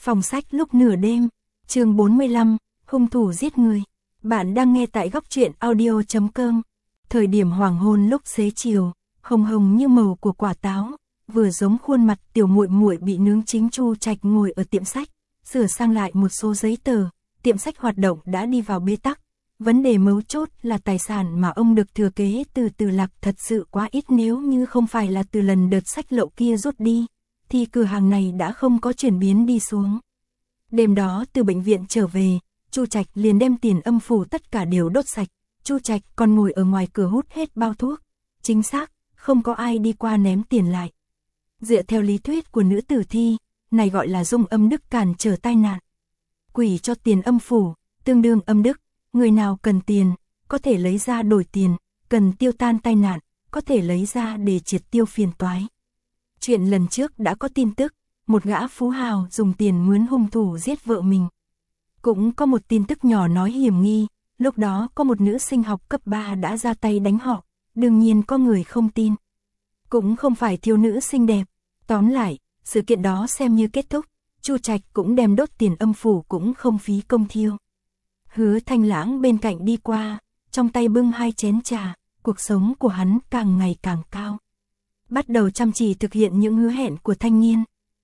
Phòng sách lúc nửa đêm, chương 45, hung thủ giết người. Bạn đang nghe tại góc truyện audio.com. Thời điểm hoàng hôn lúc xế chiều, hồng hồng như màu của quả táo, vừa giống khuôn mặt tiểu muội muội bị nướng chín. Chu Trạch ngồi ở tiệm sách, sửa sang lại một số giấy tờ, tiệm sách hoạt động đã đi vào bế tắc. Vấn đề mấu chốt là tài sản mà ông được thừa kế từ Từ Lạc thật sự quá ít, nếu như không phải là từ lần đợt sách lậu kia rút đi, thì cửa hàng này đã không có chuyển biến đi xuống. Đêm đó từ bệnh viện trở về, Chu Trạch liền đem tiền âm phủ tất cả đều đốt sạch. Chu Trạch còn ngồi ở ngoài cửa hút hết bao thuốc. Chính xác, không có ai đi qua ném tiền lại. Dựa theo lý thuyết của nữ tử thi, này gọi là dung âm đức cản trở tai nạn. Quỷ cho tiền âm phủ, tương đương âm đức. Người nào cần tiền, có thể lấy ra đổi tiền, cần tiêu tan tai nạn, có thể lấy ra để triệt tiêu phiền toái. Chuyện lần trước đã có tin tức, một gã phú hào dùng tiền mướn hung thủ giết vợ mình. Cũng có một tin tức nhỏ nói hiểm nghi, lúc đó có một nữ sinh học cấp 3 đã ra tay đánh họ, đương nhiên có người không tin. Cũng không phải thiếu nữ xinh đẹp. Tóm lại, sự kiện đó xem như kết thúc, Chu Trạch cũng đem đốt tiền âm phủ cũng không phí công thiêu. Hứa Thanh Lãng bên cạnh đi qua, trong tay bưng 2 chén trà, cuộc sống của hắn càng ngày càng cao. Bắt đầu chăm chỉ thực hiện những hứa hẹn của thanh niên.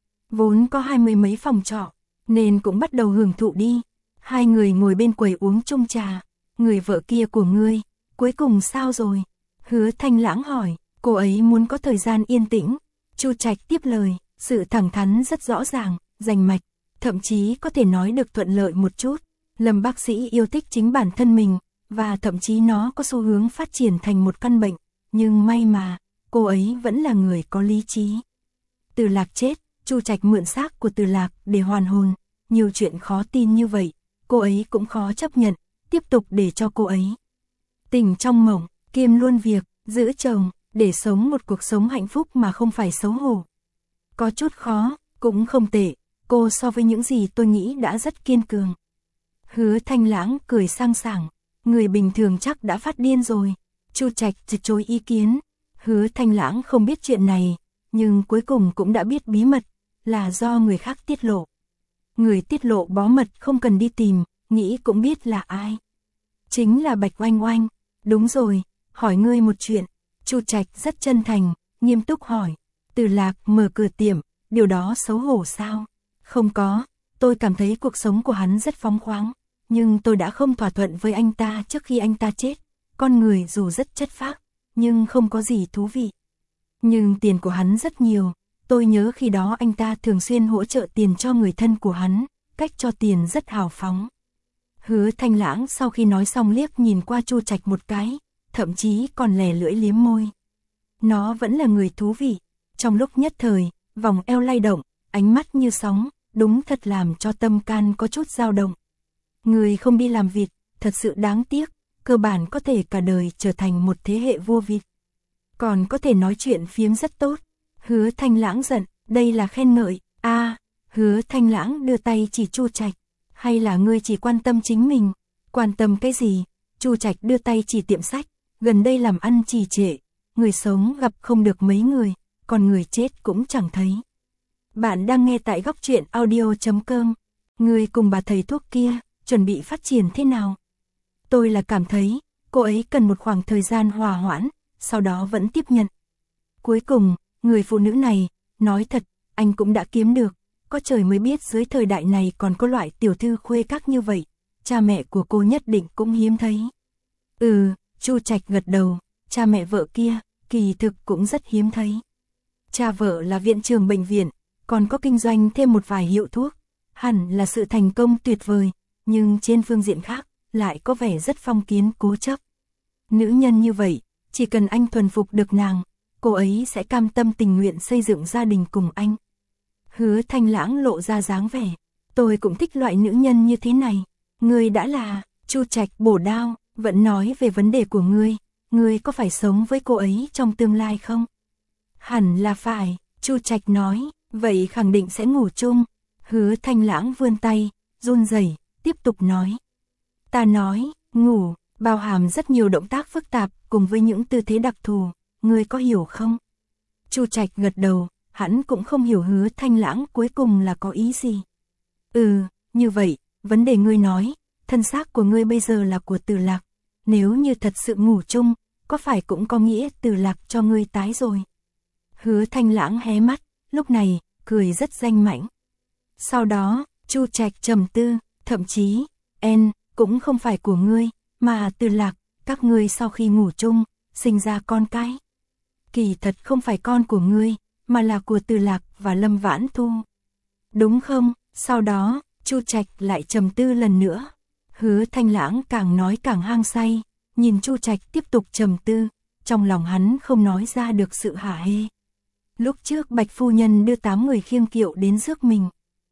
Vốn có 20 mấy phòng trọ, nên cũng bắt đầu hưởng thụ đi. Hai người ngồi bên quầy uống chung trà. Người vợ kia của ngươi, cuối cùng sao rồi? Hứa Thanh Lãng hỏi, cô ấy muốn có thời gian yên tĩnh. Chu Trạch tiếp lời, sự thẳng thắn rất rõ ràng, rành mạch, thậm chí có thể nói được thuận lợi một chút. Lâm bác sĩ yêu thích chính bản thân mình, và thậm chí nó có xu hướng phát triển thành một căn bệnh, nhưng may mà, cô ấy vẫn là người có lý trí. Từ Lạc chết, Chu Trạch mượn xác của Từ Lạc để hoàn hồn, nhiều chuyện khó tin như vậy, cô ấy cũng khó chấp nhận, tiếp tục để cho cô ấy tỉnh trong mộng, kiêm luôn việc, giữ chồng, để sống một cuộc sống hạnh phúc mà không phải xấu hổ. Có chút khó, cũng không tệ, cô so với những gì tôi nghĩ đã rất kiên cường. Hứa Thanh Lãng cười sang sảng, người bình thường chắc đã phát điên rồi. Chu Trạch từ chối ý kiến. Hứa Thanh Lãng không biết chuyện này, nhưng cuối cùng cũng đã biết bí mật, là do người khác tiết lộ. Người tiết lộ bó mật không cần đi tìm, nghĩ cũng biết là ai. Chính là Bạch Oanh Oanh. Đúng rồi, hỏi ngươi một chuyện. Chu Trạch rất chân thành, nghiêm túc hỏi. Từ Lạc mở cửa tiệm, điều đó xấu hổ sao? Không có, tôi cảm thấy cuộc sống của hắn rất phóng khoáng. Nhưng tôi đã không thỏa thuận với anh ta trước khi anh ta chết. Con người dù rất chất phác, nhưng không có gì thú vị. Nhưng tiền của hắn rất nhiều. Tôi nhớ khi đó anh ta thường xuyên hỗ trợ tiền cho người thân của hắn, cách cho tiền rất hào phóng. Hứa Thanh Lãng sau khi nói xong liếc nhìn qua Chu Trạch một cái, thậm chí còn lè lưỡi liếm môi. Nó vẫn là người thú vị. Trong lúc nhất thời, vòng eo lay động, ánh mắt như sóng, đúng thật làm cho tâm can có chút dao động. Người không đi làm vịt, thật sự đáng tiếc, cơ bản có thể cả đời trở thành một thế hệ vua vịt. Còn có thể nói chuyện phiếm rất tốt. Hứa Thanh Lãng giận, đây là khen ngợi. Hứa Thanh Lãng đưa tay chỉ Chu Trạch, hay là ngươi chỉ quan tâm chính mình? Quan tâm cái gì? Chu Trạch đưa tay chỉ tiệm sách, gần đây làm ăn trì trệ, người sống gặp không được mấy người, còn người chết cũng chẳng thấy. Bạn đang nghe tại góc truyện audio.com. Ngươi cùng bà thầy thuốc kia chuẩn bị phát triển thế nào? Tôi là cảm thấy, cô ấy cần một khoảng thời gian hòa hoãn, sau đó vẫn tiếp nhận. Cuối cùng, người phụ nữ này, nói thật, anh cũng đã kiếm được, có trời mới biết dưới thời đại này còn có loại tiểu thư khuê các như vậy, cha mẹ của cô nhất định cũng hiếm thấy. Chu Trạch gật đầu, cha mẹ vợ kia, kỳ thực cũng rất hiếm thấy. Cha vợ là viện trưởng bệnh viện, còn có kinh doanh thêm một vài hiệu thuốc, hẳn là sự thành công tuyệt vời. Nhưng trên phương diện khác, lại có vẻ rất phong kiến cố chấp. Nữ nhân như vậy, chỉ cần anh thuần phục được nàng, cô ấy sẽ cam tâm tình nguyện xây dựng gia đình cùng anh. Hứa Thanh Lãng lộ ra dáng vẻ, tôi cũng thích loại nữ nhân như thế này. Ngươi đã là, Chu Trạch bổ đao, vẫn nói về vấn đề của ngươi có phải sống với cô ấy trong tương lai không? Hẳn là phải, Chu Trạch nói, vậy khẳng định sẽ ngủ chung. Hứa Thanh Lãng vươn tay, run rẩy, tiếp tục nói. Ta nói, ngủ, bao hàm rất nhiều động tác phức tạp cùng với những tư thế đặc thù, ngươi có hiểu không? Chu Trạch gật đầu, hắn cũng không hiểu Hứa Thanh Lãng cuối cùng là có ý gì. Như vậy, vấn đề ngươi nói, thân xác của ngươi bây giờ là của Từ Lạc, nếu như thật sự ngủ chung, có phải cũng có nghĩa Từ Lạc cho ngươi tái rồi. Hứa Thanh Lãng hé mắt, lúc này, cười rất danh mãnh. Sau đó, Chu Trạch trầm tư, thậm chí, cũng không phải của ngươi, mà Từ Lạc, các ngươi sau khi ngủ chung, sinh ra con cái. Kỳ thật không phải con của ngươi, mà là của Từ Lạc và Lâm Vãn Thu. Đúng không? Sau đó, Chu Trạch lại trầm tư lần nữa. Hứa Thanh Lãng càng nói càng hăng say, nhìn Chu Trạch tiếp tục trầm tư, trong lòng hắn không nói ra được sự hả hê. Lúc trước Bạch phu nhân đưa 8 người khiêng kiệu đến rước mình,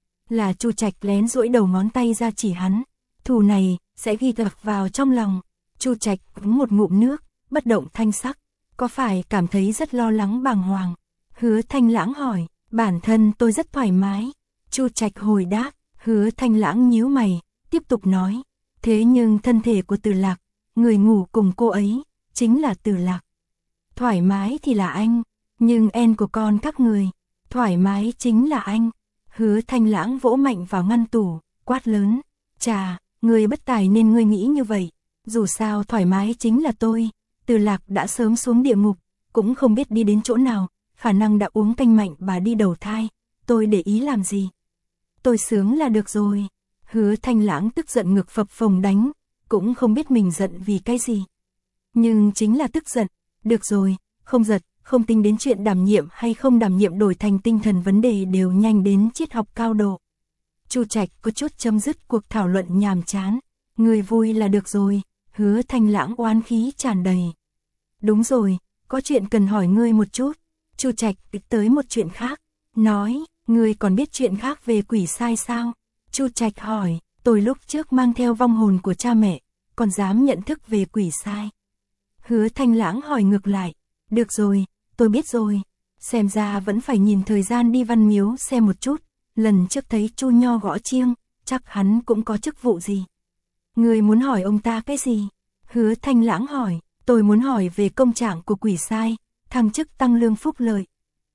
là Chu Trạch lén duỗi đầu ngón tay ra chỉ hắn, thù này sẽ ghi thật vào trong lòng. Chu Trạch uống một ngụm nước, bất động thanh sắc, có phải cảm thấy rất lo lắng bàng hoàng? Hứa Thanh Lãng hỏi, bản thân tôi rất thoải mái. Chu Trạch hồi đáp. Hứa Thanh Lãng nhíu mày, tiếp tục nói, thế nhưng thân thể của Từ Lạc, người ngủ cùng cô ấy, chính là Từ Lạc. Thoải mái thì là anh, nhưng của con các người, thoải mái chính là anh. Hứa Thanh Lãng vỗ mạnh vào ngăn tủ, quát lớn, chà, người bất tài nên ngươi nghĩ như vậy, dù sao thoải mái chính là tôi. Từ Lạc đã sớm xuống địa ngục, cũng không biết đi đến chỗ nào, khả năng đã uống canh mạnh bà đi đầu thai, tôi để ý làm gì? Tôi sướng là được rồi. Hứa Thanh Lãng tức giận ngực phập phồng đánh, cũng không biết mình giận vì cái gì. Nhưng chính là tức giận, được rồi, không giật, không tính đến chuyện đảm nhiệm hay không đảm nhiệm đổi thành tinh thần vấn đề đều nhanh đến triết học cao độ. Chu Trạch có chút chấm dứt cuộc thảo luận nhàm chán, người vui là được rồi. Hứa Thanh Lãng oán khí tràn đầy. Đúng rồi, có chuyện cần hỏi ngươi một chút. Chu Trạch tới một chuyện khác, nói, ngươi còn biết chuyện khác về quỷ sai sao? Chu Trạch hỏi, tôi lúc trước mang theo vong hồn của cha mẹ, còn dám nhận thức về quỷ sai. Hứa Thanh Lãng hỏi ngược lại, được rồi, tôi biết rồi, xem ra vẫn phải nhìn thời gian đi Văn Miếu xem một chút, lần trước thấy Chu Nho gõ chiêng, chắc hắn cũng có chức vụ gì. Ngươi muốn hỏi ông ta cái gì? Hứa Thanh Lãng hỏi, tôi muốn hỏi về công trạng của quỷ sai, thăng chức tăng lương phúc lợi.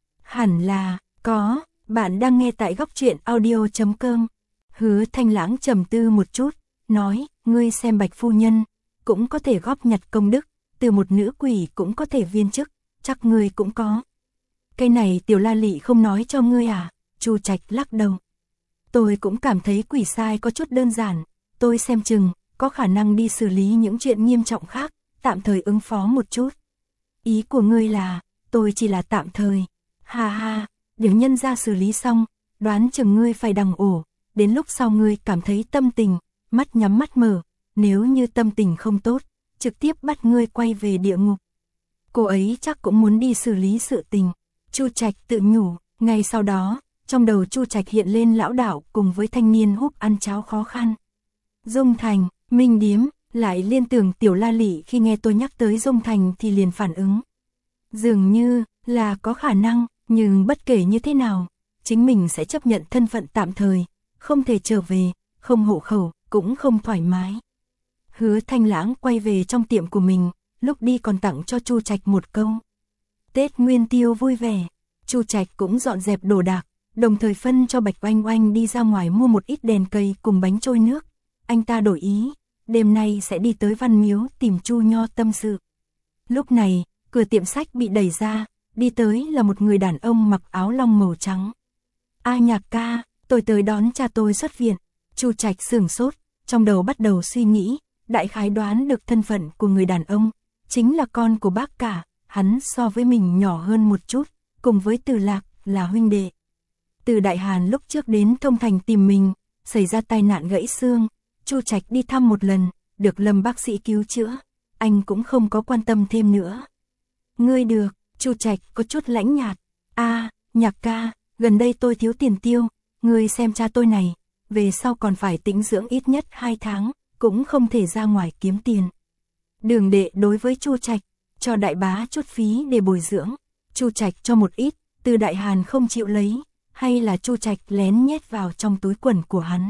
Hẳn là, có, bạn đang nghe tại góc truyện audio.com. Hứa Thanh Lãng trầm tư một chút, nói, ngươi xem Bạch phu nhân, cũng có thể góp nhặt công đức, từ một nữ quỷ cũng có thể viên chức, chắc ngươi cũng có. Cái này Tiểu La Lị không nói cho ngươi à? Chu Trạch lắc đầu. Tôi cũng cảm thấy quỷ sai có chút đơn giản, tôi xem chừng, có khả năng đi xử lý những chuyện nghiêm trọng khác, tạm thời ứng phó một chút. Ý của ngươi là, tôi chỉ là tạm thời. Ha ha, nếu nhân ra xử lý xong, đoán chừng ngươi phải đằng ổ, đến lúc sau ngươi cảm thấy tâm tình, mắt nhắm mắt mở, nếu như tâm tình không tốt, trực tiếp bắt ngươi quay về địa ngục. Cô ấy chắc cũng muốn đi xử lý sự tình. Chu Trạch tự nhủ, ngay sau đó, trong đầu Chu Trạch hiện lên lão đạo cùng với thanh niên húp ăn cháo khó khăn. Dung Thành, Minh Điếm, lại liên tưởng Tiểu La Lị khi nghe tôi nhắc tới Dung Thành thì liền phản ứng. Dường như là có khả năng, nhưng bất kể như thế nào, chính mình sẽ chấp nhận thân phận tạm thời, không thể trở về, không hộ khẩu, cũng không thoải mái. Hứa Thanh Lãng quay về trong tiệm của mình, lúc đi còn tặng cho Chu Trạch một câu. Tết Nguyên Tiêu vui vẻ. Chu Trạch cũng dọn dẹp đồ đạc, đồng thời phân cho Bạch Oanh Oanh đi ra ngoài mua một ít đèn cây cùng bánh trôi nước. Anh ta đổi ý, đêm nay sẽ đi tới Văn Miếu tìm Chu Nho tâm sự. Lúc này, cửa tiệm sách bị đẩy ra, đi tới là một người đàn ông mặc áo lông màu trắng. A Nhạc ca, tôi tới đón cha tôi xuất viện. Chu Trạch sửng sốt, trong đầu bắt đầu suy nghĩ, đại khái đoán được thân phận của người đàn ông, chính là con của bác cả, hắn so với mình nhỏ hơn một chút, cùng với Từ Lạc là huynh đệ. Từ Đại Hàn lúc trước đến Thông Thành tìm mình, xảy ra tai nạn gãy xương, Chu Trạch đi thăm một lần, được Lâm bác sĩ cứu chữa, anh cũng không có quan tâm thêm nữa. Ngươi được, Chu Trạch có chút lãnh nhạt. A, Nhạc ca, gần đây tôi thiếu tiền tiêu, ngươi xem cha tôi này, về sau còn phải tĩnh dưỡng ít nhất 2 tháng, cũng không thể ra ngoài kiếm tiền. Đường Đệ đối với Chu Trạch, cho đại bá chút phí để bồi dưỡng, Chu Trạch cho một ít, Từ Đại Hàn không chịu lấy, hay là Chu Trạch lén nhét vào trong túi quần của hắn.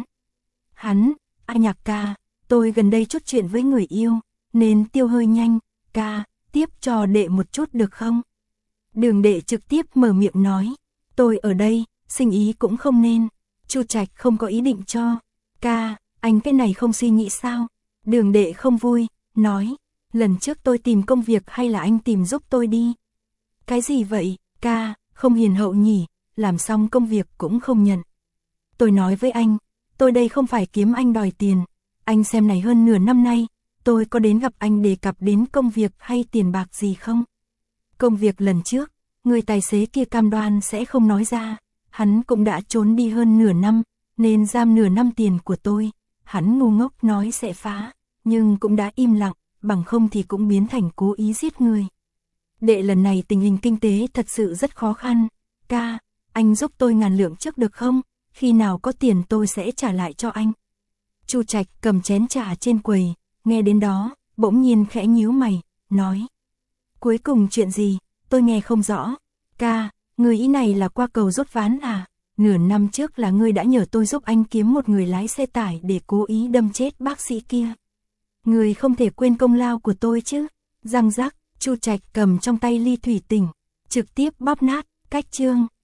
A Nhạc ca, tôi gần đây chút chuyện với người yêu, nên tiêu hơi nhanh, ca, tiếp cho đệ một chút được không? Đường Đệ trực tiếp mở miệng nói, tôi ở đây, sinh ý cũng không nên. Chu Trạch không có ý định cho. Ca, anh cái này không suy nghĩ sao? Đường Đệ không vui, nói, lần trước tôi tìm công việc hay là anh tìm giúp tôi đi? Cái gì vậy, ca, không hiền hậu nhỉ, làm xong công việc cũng không nhận. Tôi nói với anh, tôi đây không phải kiếm anh đòi tiền, anh xem này hơn nửa năm nay, tôi có đến gặp anh đề cập đến công việc hay tiền bạc gì không? Công việc lần trước, người tài xế kia cam đoan sẽ không nói ra, hắn cũng đã trốn đi hơn nửa năm, nên giam nửa năm tiền của tôi, hắn ngu ngốc nói sẽ phá, nhưng cũng đã im lặng, bằng không thì cũng biến thành cố ý giết người. Đệ lần này tình hình kinh tế thật sự rất khó khăn, ca, anh giúp tôi 1000 lượng trước được không? Khi nào có tiền tôi sẽ trả lại cho anh. Chu Trạch cầm chén trà trên quầy, nghe đến đó, bỗng nhiên khẽ nhíu mày, nói. Cuối cùng chuyện gì, tôi nghe không rõ. Ca, người ý này là qua cầu rút ván à? Nửa năm trước là ngươi đã nhờ tôi giúp anh kiếm một người lái xe tải để cố ý đâm chết bác sĩ kia. Người không thể quên công lao của tôi chứ. Răng rắc, Chu Trạch cầm trong tay ly thủy tinh, trực tiếp bóp nát, cách chương.